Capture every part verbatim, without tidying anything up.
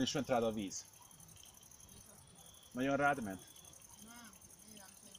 És ment rád a víz. Nagyon rád ment? Nem, ilyen tényleg.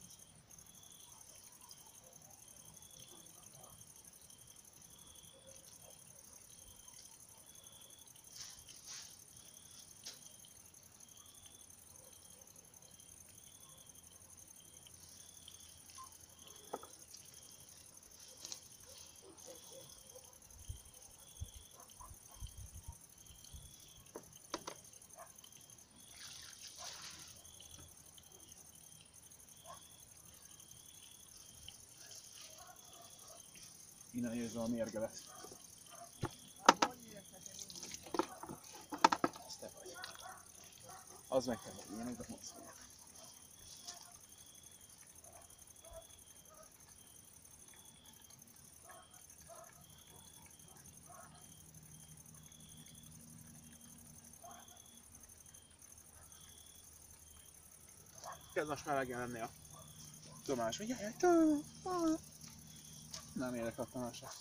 Innen érzem a mérgelet. Hát hogy értek én úgy? Ez te vagy. Az meg te vagy, ilyenek a mozgó. Kezd most melegen lenni a Tomás, hogy jaj, Tomás! Nem érek a Tamás ezt.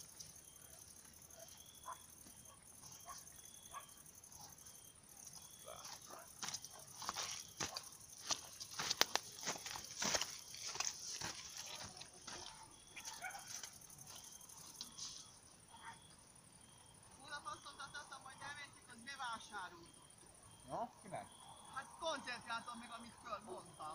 Hónap azt mondta, hogy elmentek, az bevásároltok. No, kinek? Hát koncentráltam meg, amit fölmondtam.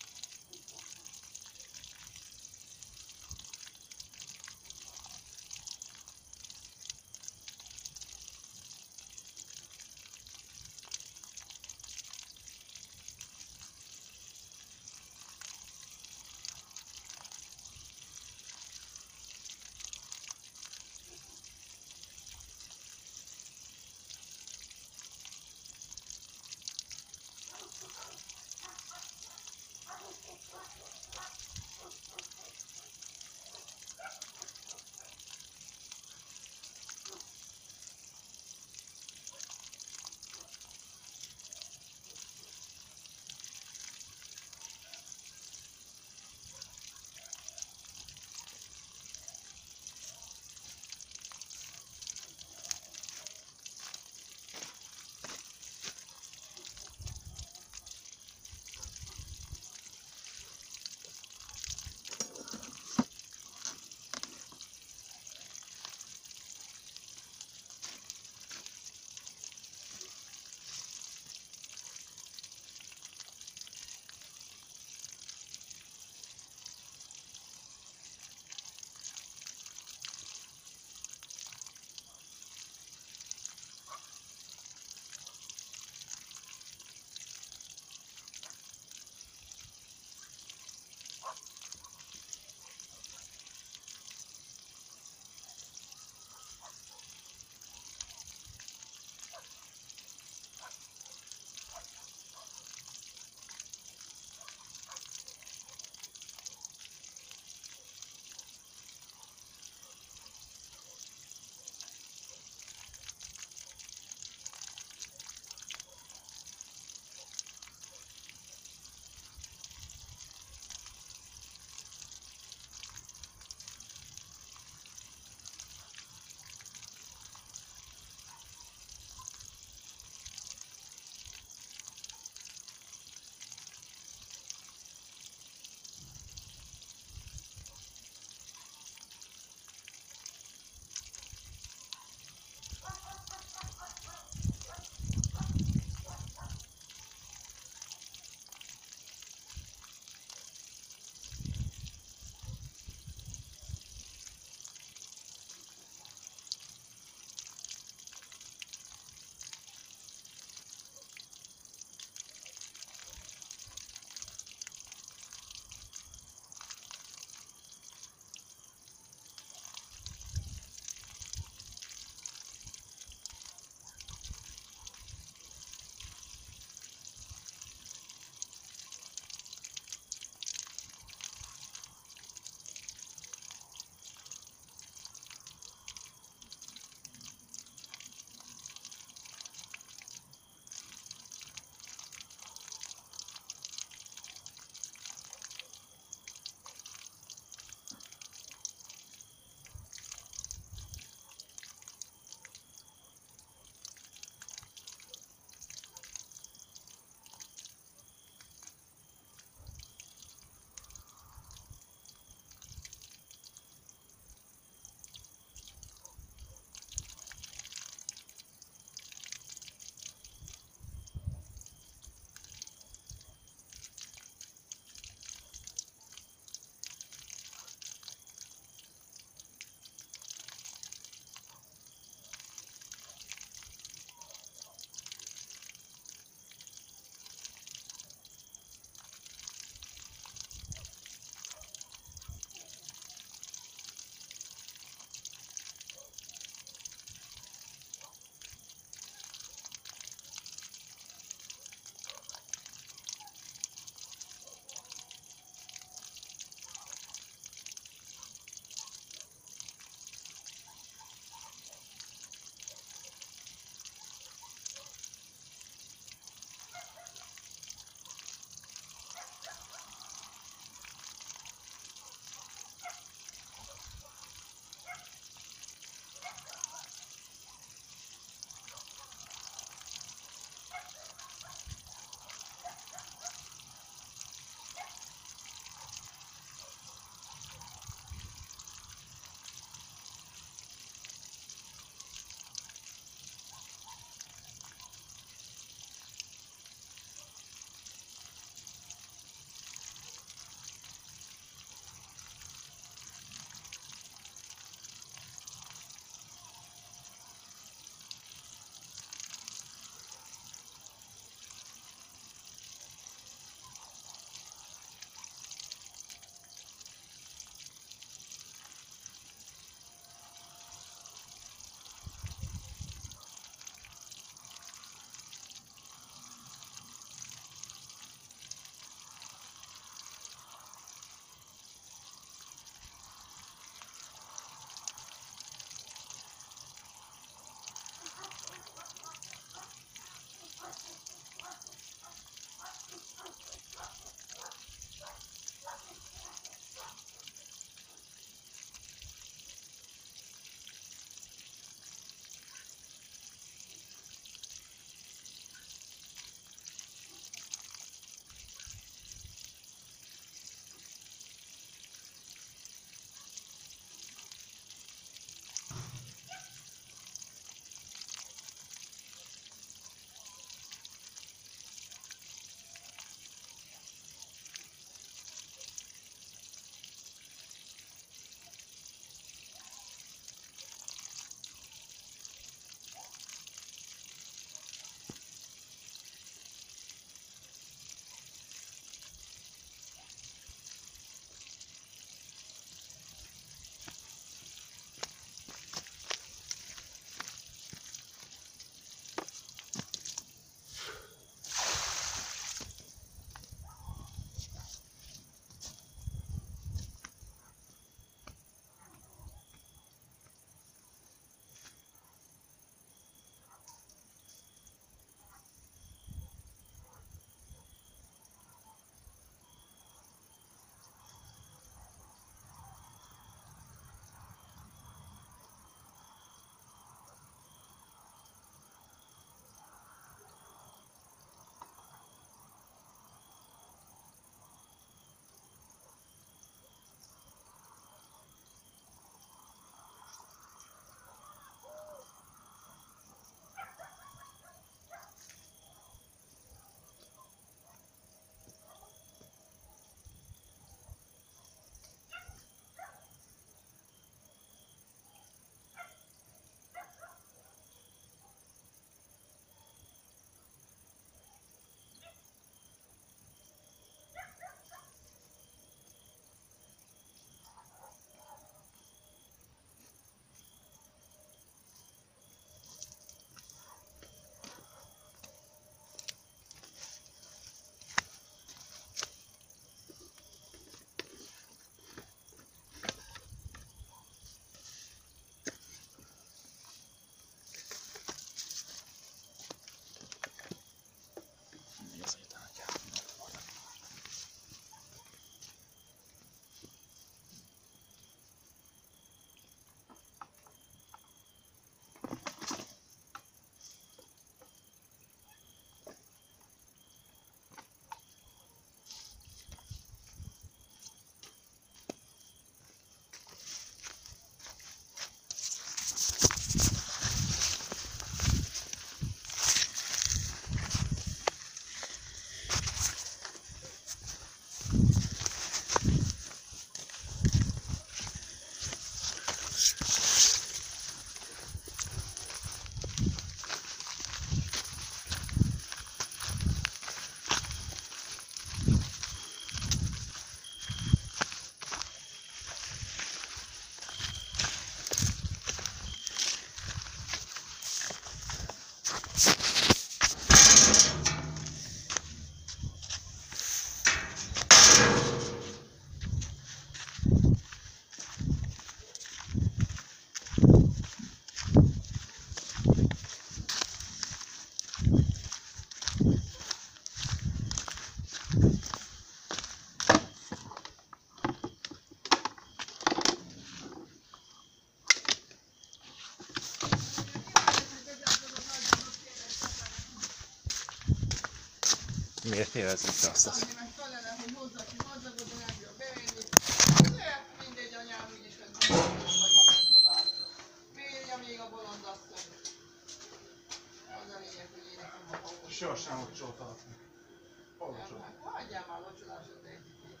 Miért érezzük te azt? Annyi meg kellene, hogy hozzá ki gazdagodni, nem bír bevenni. De mindegy, anyám úgyis, hogy vagy ha nem tovább. Bírja még a bolondasszony. Az a lényeg, hogy én nekem a hallgatom. Sosem locsoltalak meg. Hol Nem, locsol? hát hagyjál már locsolásod egy-két.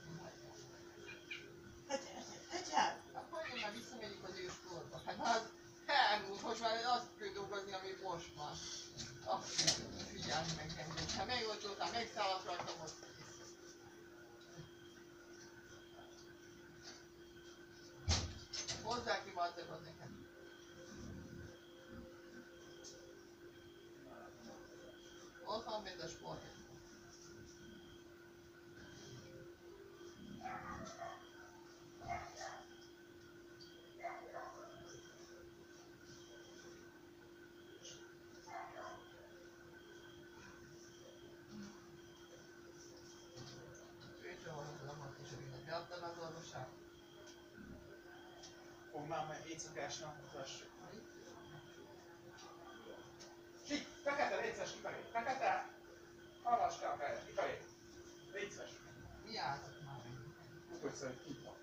Hagyjál! Akkor én már visszamegyünk az őskorba. Hát az elmúlt, most már azt kell dolgozni, ami most van. Azt figyelni meg engem. Ha meglocsoltál, megszállak rajta, most kész. Hozzá ki valószínűleg nekem. Ott van mind a sport. Fognám meg éjszakásnak, mutassuk. Sik, fekete, létszes kifelé. Fekete! Halaskál fel, kifelé. Létszes. Mi álltok már? Mutatj szerint kint van.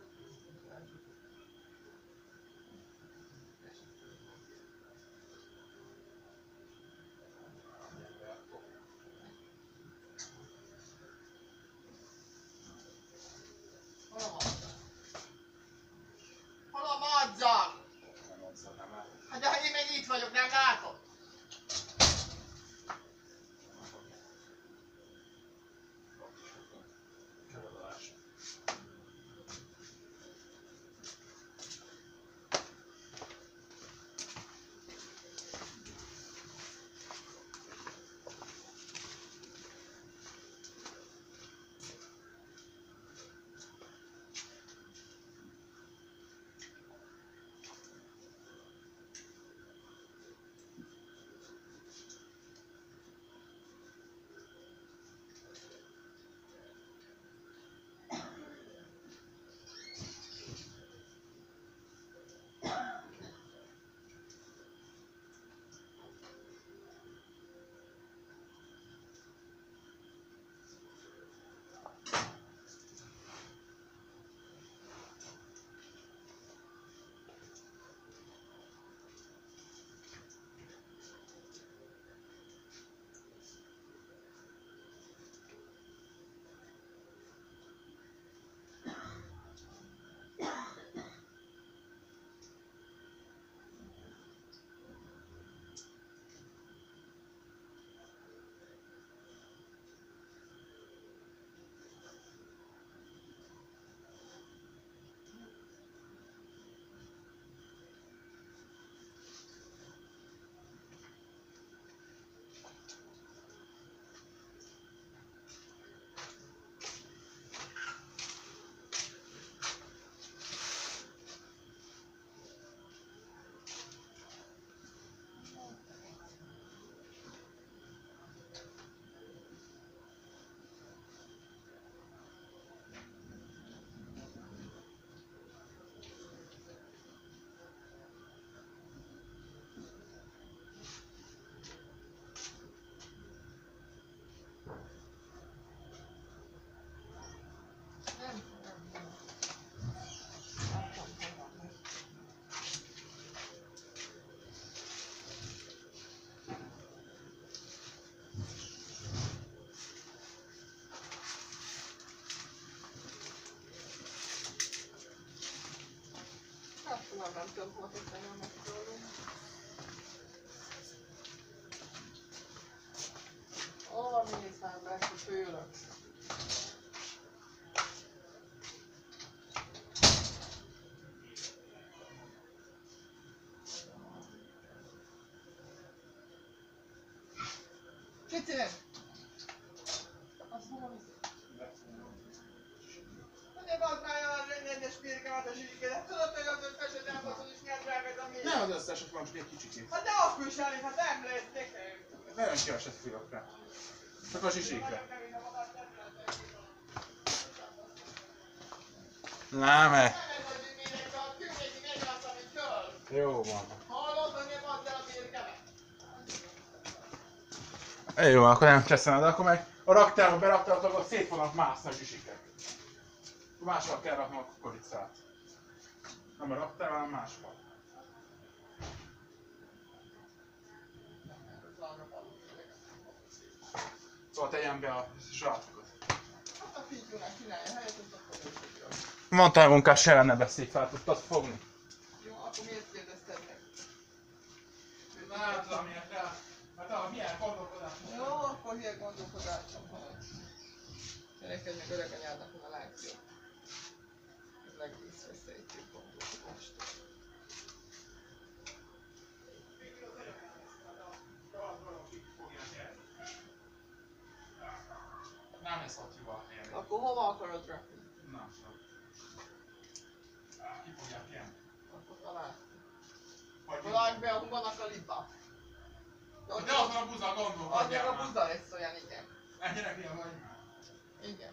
Hol a madzag? Hol a madzag? Nem mondszor, nem látom. Hát de én meg itt vagyok, nem látom? Körülölás. Már nem tudom, hol tettem a megszólom. Hova mész már be, hogy főlök? Kicsi! Azt hova viszed? Ne bazd már el a rendes pirkámat a zsíkédet. Tudod, hogy az összeset elbaszod és miért drágad a mély? Nem az összeset van, csak egy kicsikét. Hát de akkor is elég, hát nem lesz nekem. Nagyon keveset fülök rá. Csak a zsizsékre. Nem, nem, nem, nem, nem, nem, nem, Nem, eh. Nem ez a gyümények, a kővéti megállt, amit köl. Jó van. Hallod, hogy nem add el a birkemet? Jó van, akkor nem teszem, de akkor meg a raktárba beraktatok, ott szét vannak mászni a zsisikek. Máshol kell raknom a kukoricát. Nem a raktár, hanem máshol. Szóval tegyen be a zsátokat. Hát a figyúnak csinálja helyet, azt akkor nem tudja. Mondta, hogy munkás se lenne beszékfát, tudtad fogni? Jó, akkor miért kérdezted meg? Nem tudom, miért rá. Hát ah, milyen gondolkodás. Jó, akkor ilyen gondolkodásom van. Neked meg öreg anyádnak van a legjobb. A legvízveszélytőbb gondolkodást. Nem ez ott jó a helyen. Akkor hova akarod rakni? Nem tudom. Ki fogják ilyen? Akkor találj. Vagy Akkor rakd be a hubanak a liba. de ott van a buza, Az meg gondolkodjál a már. buza lesz olyan, igen. Ennyire ilyen vagy már. Igen.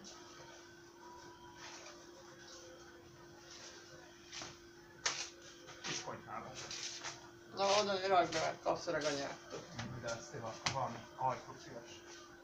Kis konyhába. Na oda rakd be, mert kapsz öreg anyádtól. De ezt tényleg van ajtó szíves.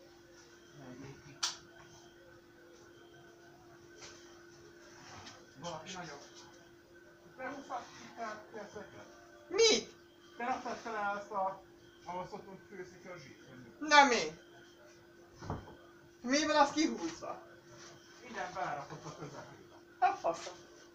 Valaki nagyobb. Te húztad ki fel félszeket? Mit? Te raktad fel ezt a... ahol szoktunk főzni a zsírt. Nem én. Mi van az kihúzva? Minden belerakott a közepébe. Hát faszom.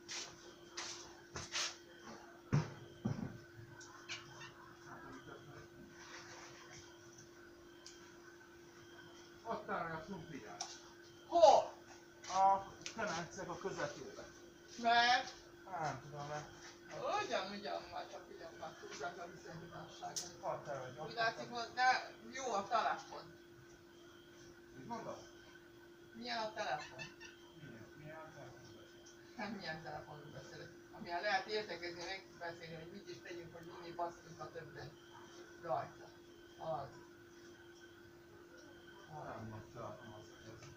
Ott áll a krumpliát. Hol? A kemencek a közepébe. Mert? Nem tudom, mert... Ugyan, ugyan, már csak ugyan már tudják a viszonyításságot. Hadd el, hogy Úgy ott látszik, hogy ne, jó a telefon. Mit mondasz? Milyen a telefon? Milyen? Milyen a telefon? Nem milyen telefonról beszélek. Amilyen lehet értekezni, megbeszélni, hogy mit is tegyünk, hogy mindig basztunk a többen. Rajta. Az. Nem, most telefon az ez.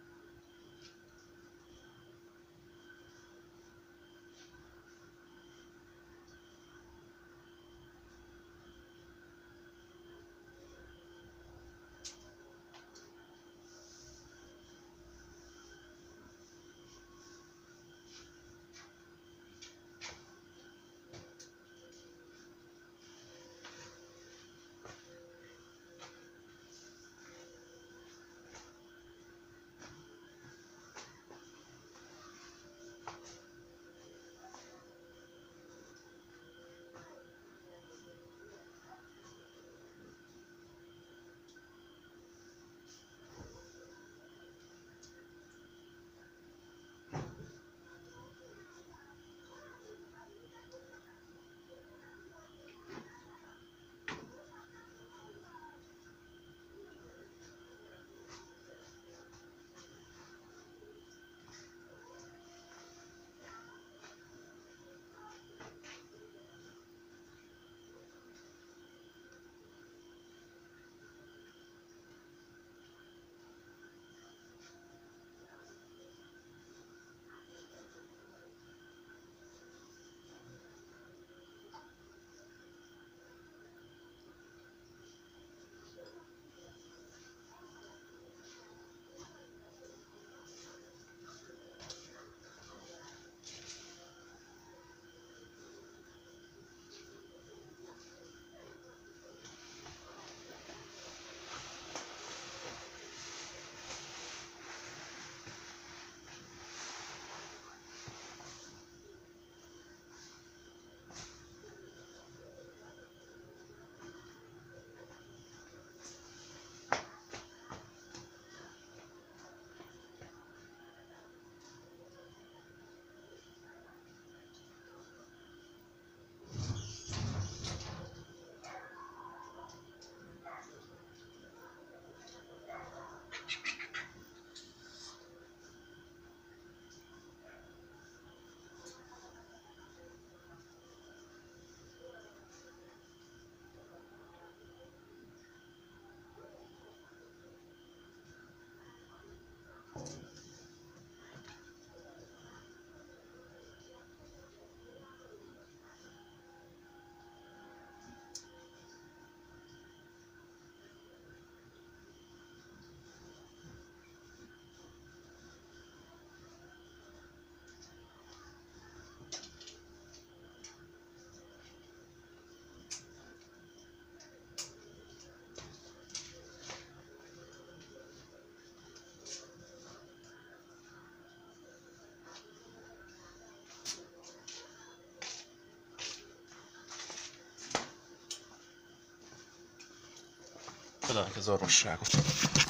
Odaadjuk az orvosságot.